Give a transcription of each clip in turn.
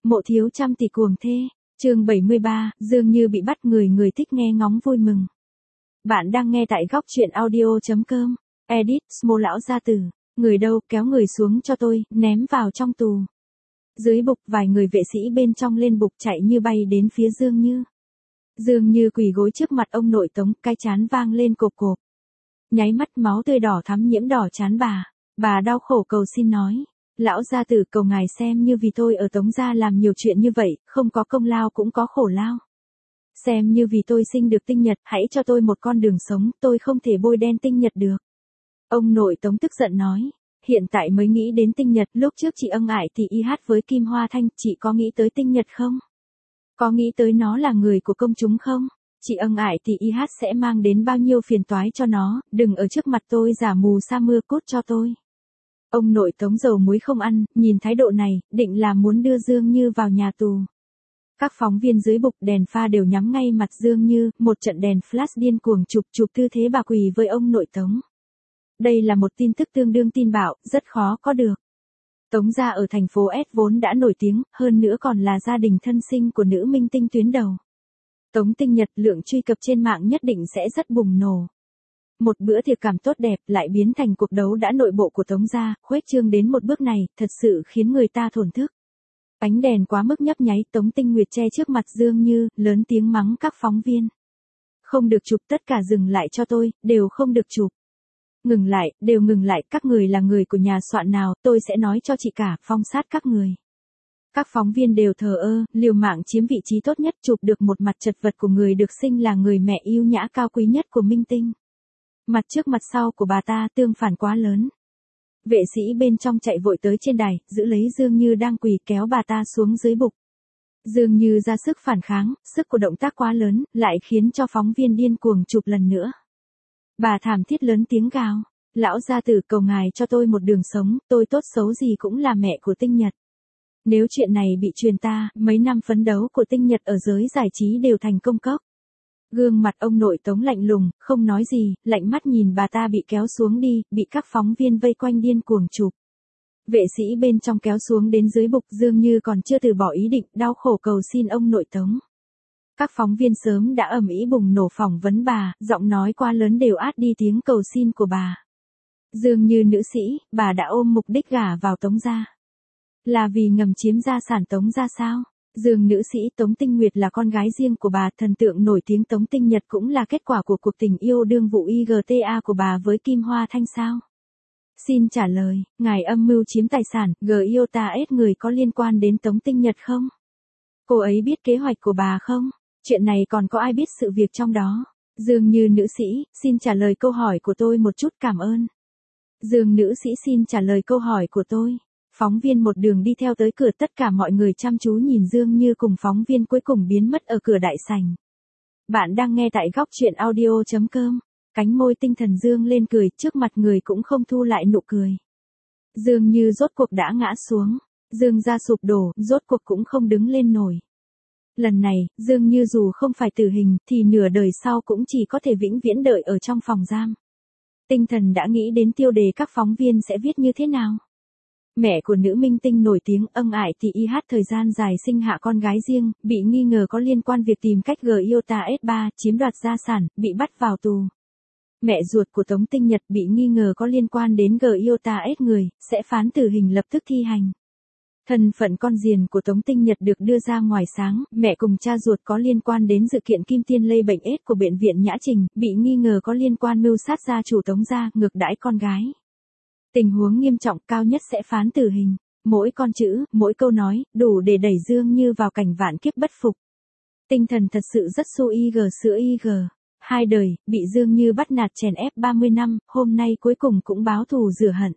Mộ thiếu trăm tỷ cuồng thê, chương 73, dường như bị bắt người thích nghe ngóng vui mừng. Bạn đang nghe tại góc truyện audio.com, edit, Smô lão gia tử, người đâu, kéo người xuống cho tôi, ném vào trong tù. Dưới bục vài người vệ sĩ bên trong lên bục chạy như bay đến phía Dương Như. Dương Như quỳ gối trước mặt ông nội Tống, cái chán vang lên cộp cộp. Nháy mắt máu tươi đỏ thắm nhiễm đỏ chán bà đau khổ cầu xin nói. Lão gia tử cầu ngài xem như vì tôi ở Tống gia làm nhiều chuyện như vậy, không có công lao cũng có khổ lao. Xem như vì tôi sinh được tinh nhật, hãy cho tôi một con đường sống, tôi không thể bôi đen tinh nhật được. Ông nội Tống tức giận nói, hiện tại mới nghĩ đến tinh nhật, lúc trước chị ân ải thì y hát với Kim Hoa Thanh, chị có nghĩ tới tinh nhật không? Có nghĩ tới nó là người của công chúng không? Chị ân ải thì y hát sẽ mang đến bao nhiêu phiền toái cho nó, đừng ở trước mặt tôi giả mù sa mưa cút cho tôi. Ông nội Tống dầu muối không ăn, nhìn thái độ này, định là muốn đưa Dương Như vào nhà tù. Các phóng viên dưới bục đèn pha đều nhắm ngay mặt Dương Như, một trận đèn flash điên cuồng chụp tư thế bà quỳ với ông nội Tống. Đây là một tin tức tương đương tin bạo, rất khó có được. Tống gia ở thành phố S vốn đã nổi tiếng, hơn nữa còn là gia đình thân sinh của nữ minh tinh tuyến đầu. Tống Tinh Nhật lượng truy cập trên mạng nhất định sẽ rất bùng nổ. Một bữa tiệc cảm tốt đẹp lại biến thành cuộc đấu đã nội bộ của Tống gia, khuếch trương đến một bước này, thật sự khiến người ta thổn thức. Ánh đèn quá mức nhấp nháy, Tống Tinh Nguyệt che trước mặt Dương Như, lớn tiếng mắng các phóng viên. Không được chụp, tất cả dừng lại cho tôi, đều không được chụp. Ngừng lại, đều ngừng lại, các người là người của nhà soạn nào, tôi sẽ nói cho chị cả, phong sát các người. Các phóng viên đều thờ ơ, liều mạng chiếm vị trí tốt nhất, chụp được một mặt chật vật của người được sinh là người mẹ yêu nhã cao quý nhất của minh tinh. Mặt trước mặt sau của bà ta tương phản quá lớn. Vệ sĩ bên trong chạy vội tới trên đài, giữ lấy Dương Như đang quỳ, kéo bà ta xuống dưới bục. Dương Như ra sức phản kháng, sức của động tác quá lớn, lại khiến cho phóng viên điên cuồng chụp lần nữa. Bà thảm thiết lớn tiếng gào, lão gia tử cầu ngài cho tôi một đường sống, tôi tốt xấu gì cũng là mẹ của Tinh Nhật. Nếu chuyện này bị truyền ta, mấy năm phấn đấu của Tinh Nhật ở giới giải trí đều thành công cốc. Gương mặt ông nội Tống lạnh lùng, không nói gì, lạnh mắt nhìn bà ta bị kéo xuống đi, bị các phóng viên vây quanh điên cuồng chụp. Vệ sĩ bên trong kéo xuống đến dưới bục, Dương Như còn chưa từ bỏ ý định, đau khổ cầu xin ông nội Tống. Các phóng viên sớm đã ầm ĩ bùng nổ phỏng vấn bà, giọng nói quá lớn đều át đi tiếng cầu xin của bà. Dương Như nữ sĩ, bà đã ôm mục đích gả vào Tống gia. Là vì ngầm chiếm gia sản Tống gia sao? Dương nữ sĩ Tống Tinh Nguyệt là con gái riêng của bà, thần tượng nổi tiếng Tống Tinh Nhật cũng là kết quả của cuộc tình yêu đương vụ IGTA của bà với Kim Hoa Thanh sao? Xin trả lời, ngài âm mưu chiếm tài sản, IGTA người có liên quan đến Tống Tinh Nhật không? Cô ấy biết kế hoạch của bà không? Chuyện này còn có ai biết sự việc trong đó? Dương Như nữ sĩ, xin trả lời câu hỏi của tôi một chút, cảm ơn. Dương nữ sĩ xin trả lời câu hỏi của tôi. Phóng viên một đường đi theo tới cửa, tất cả mọi người chăm chú nhìn Dương Như cùng phóng viên cuối cùng biến mất ở cửa đại sảnh. Bạn đang nghe tại góc truyện audio.com, cánh môi tinh thần Dương lên cười, trước mặt người cũng không thu lại nụ cười. Dương Như rốt cuộc đã ngã xuống, Dương gia sụp đổ, rốt cuộc cũng không đứng lên nổi. Lần này, Dương Như dù không phải tử hình, thì nửa đời sau cũng chỉ có thể vĩnh viễn đợi ở trong phòng giam. Tinh thần đã nghĩ đến tiêu đề các phóng viên sẽ viết như thế nào. Mẹ của nữ minh tinh nổi tiếng ân ải thì y hát thời gian dài sinh hạ con gái riêng, bị nghi ngờ có liên quan việc tìm cách IGTA S3 chiếm đoạt gia sản, bị bắt vào tù. Mẹ ruột của Tống Tinh Nhật bị nghi ngờ có liên quan đến IGTA S người, sẽ phán tử hình lập tức thi hành. Thân phận con riềng của Tống Tinh Nhật được đưa ra ngoài sáng, mẹ cùng cha ruột có liên quan đến sự kiện Kim Tiên lây bệnh AIDS của bệnh viện Nhã Trình, bị nghi ngờ có liên quan mưu sát gia chủ Tống gia, ngược đãi con gái. Tình huống nghiêm trọng, cao nhất sẽ phán tử hình. Mỗi con chữ, mỗi câu nói, đủ để đẩy Dương Như vào cảnh vạn kiếp bất phục. Tinh thần thật sự rất su IG sữa IG. Hai đời, bị Dương Như bắt nạt chèn ép 30 năm, hôm nay cuối cùng cũng báo thù rửa hận.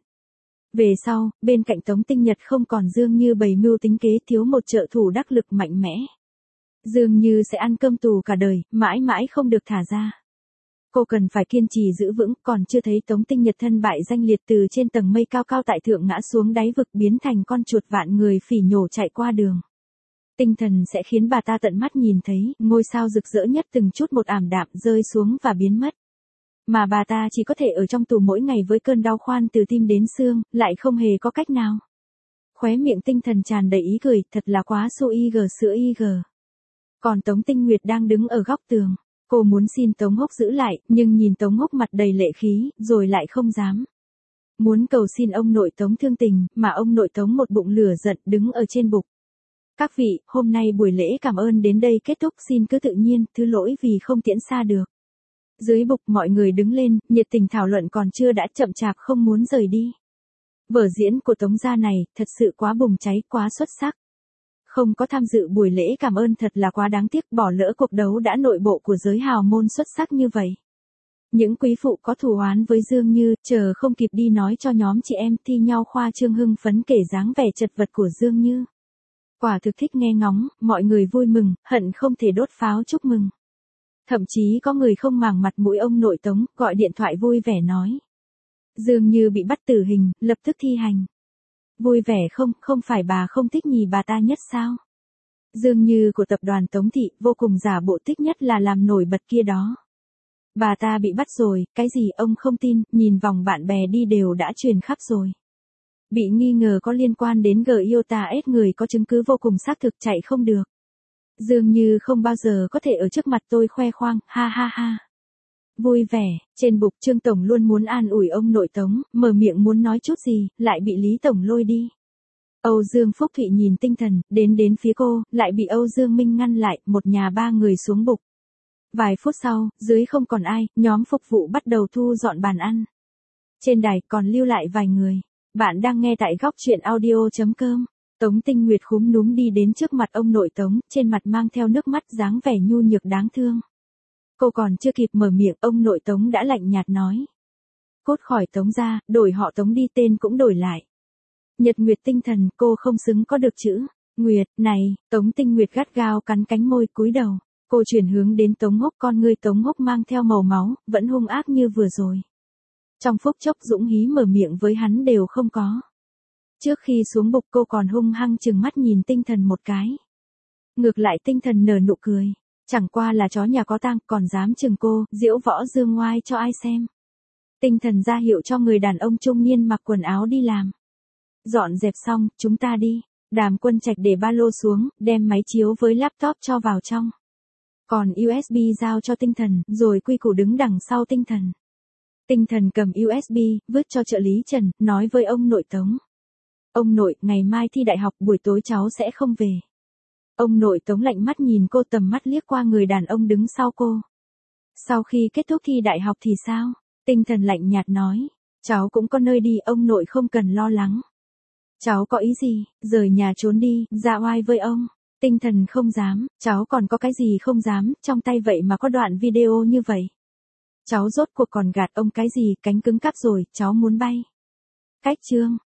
Về sau, bên cạnh Tống Tinh Nhật không còn Dương Như bày mưu tính kế, thiếu một trợ thủ đắc lực mạnh mẽ. Dương Như sẽ ăn cơm tù cả đời, mãi mãi không được thả ra. Cô cần phải kiên trì giữ vững, còn chưa thấy Tống Tinh Nhật thân bại danh liệt từ trên tầng mây cao cao tại thượng ngã xuống đáy vực, biến thành con chuột vạn người phỉ nhổ chạy qua đường. Tinh thần sẽ khiến bà ta tận mắt nhìn thấy ngôi sao rực rỡ nhất từng chút một ảm đạm rơi xuống và biến mất. Mà bà ta chỉ có thể ở trong tù mỗi ngày với cơn đau khoan từ tim đến xương, lại không hề có cách nào. Khóe miệng Tinh Thần tràn đầy ý cười, thật là quá su y gờ sữa y gờ. Còn Tống Tinh Nguyệt đang đứng ở góc tường. Cô muốn xin Tống Húc giữ lại, nhưng nhìn Tống Húc mặt đầy lệ khí, rồi lại không dám. Muốn cầu xin ông nội Tống thương tình, mà ông nội Tống một bụng lửa giận đứng ở trên bục. Các vị, hôm nay buổi lễ cảm ơn đến đây kết thúc, xin cứ tự nhiên, thứ lỗi vì không tiễn xa được. Dưới bục mọi người đứng lên, nhiệt tình thảo luận còn chưa đã chậm chạp không muốn rời đi. Vở diễn của Tống gia này, thật sự quá bùng cháy, quá xuất sắc. Không có tham dự buổi lễ cảm ơn thật là quá đáng tiếc, bỏ lỡ cuộc đấu đã nội bộ của giới hào môn xuất sắc như vậy. Những quý phụ có thù oán với Dương Như, chờ không kịp đi nói cho nhóm chị em thi nhau khoa trương hưng phấn kể dáng vẻ chật vật của Dương Như. Quả thực thích nghe ngóng, mọi người vui mừng, hận không thể đốt pháo chúc mừng. Thậm chí có người không màng mặt mũi ông nội Tống, gọi điện thoại vui vẻ nói. Dương Như bị bắt tử hình, lập tức thi hành. Vui vẻ không, không phải bà không thích nhì bà ta nhất sao? Dương Như của tập đoàn Tống Thị, vô cùng giả bộ thích nhất là làm nổi bật kia đó. Bà ta bị bắt rồi, cái gì ông không tin, nhìn vòng bạn bè đi đều đã truyền khắp rồi. Bị nghi ngờ có liên quan đến Giota S, người có chứng cứ vô cùng xác thực, chạy không được. Dương Như không bao giờ có thể ở trước mặt tôi khoe khoang, ha ha ha. Vui vẻ, trên bục Trương Tổng luôn muốn an ủi ông nội Tống, mở miệng muốn nói chút gì, lại bị Lý Tổng lôi đi. Âu Dương Phúc Thụy nhìn Tinh Thần, đến phía cô, lại bị Âu Dương Minh ngăn lại, một nhà ba người xuống bục. Vài phút sau, dưới không còn ai, nhóm phục vụ bắt đầu thu dọn bàn ăn. Trên đài còn lưu lại vài người. Bạn đang nghe tại góc truyện audio.com. Tống Tinh Nguyệt khúm núm đi đến trước mặt ông nội Tống, trên mặt mang theo nước mắt dáng vẻ nhu nhược đáng thương. Cô còn chưa kịp mở miệng, ông nội Tống đã lạnh nhạt nói. Cốt khỏi Tống ra, đổi họ Tống đi, tên cũng đổi lại. Nhật Nguyệt Tinh Thần, cô không xứng có được chữ Nguyệt này. Tống Tinh Nguyệt gắt gao cắn cánh môi, cúi đầu. Cô chuyển hướng đến Tống Húc, con ngươi Tống Húc mang theo màu máu, vẫn hung ác như vừa rồi. Trong phút chốc dũng hí mở miệng với hắn đều không có. Trước khi xuống bục cô còn hung hăng chừng mắt nhìn Tinh Thần một cái. Ngược lại Tinh Thần nở nụ cười. Chẳng qua là chó nhà có tang, còn dám chừng cô, diễu võ dương ngoai cho ai xem. Tinh Thần ra hiệu cho người đàn ông trung niên mặc quần áo đi làm. Dọn dẹp xong, chúng ta đi. Đàm Quân Trạch để ba lô xuống, đem máy chiếu với laptop cho vào trong. Còn USB giao cho Tinh Thần, rồi quy củ đứng đằng sau Tinh Thần. Tinh Thần cầm USB, vứt cho trợ lý Trần, nói với ông nội Tống. Ông nội, ngày mai thi đại học, buổi tối cháu sẽ không về. Ông nội Tống lạnh mắt nhìn cô, tầm mắt liếc qua người đàn ông đứng sau cô. Sau khi kết thúc thi đại học thì sao? Tinh Thần lạnh nhạt nói. Cháu cũng có nơi đi, ông nội không cần lo lắng. Cháu có ý gì, rời nhà trốn đi, ra oai với ông. Tinh Thần không dám, cháu còn có cái gì không dám, trong tay vậy mà có đoạn video như vậy. Cháu rốt cuộc còn gạt ông cái gì, cánh cứng cắp rồi, cháu muốn bay. Cách chương.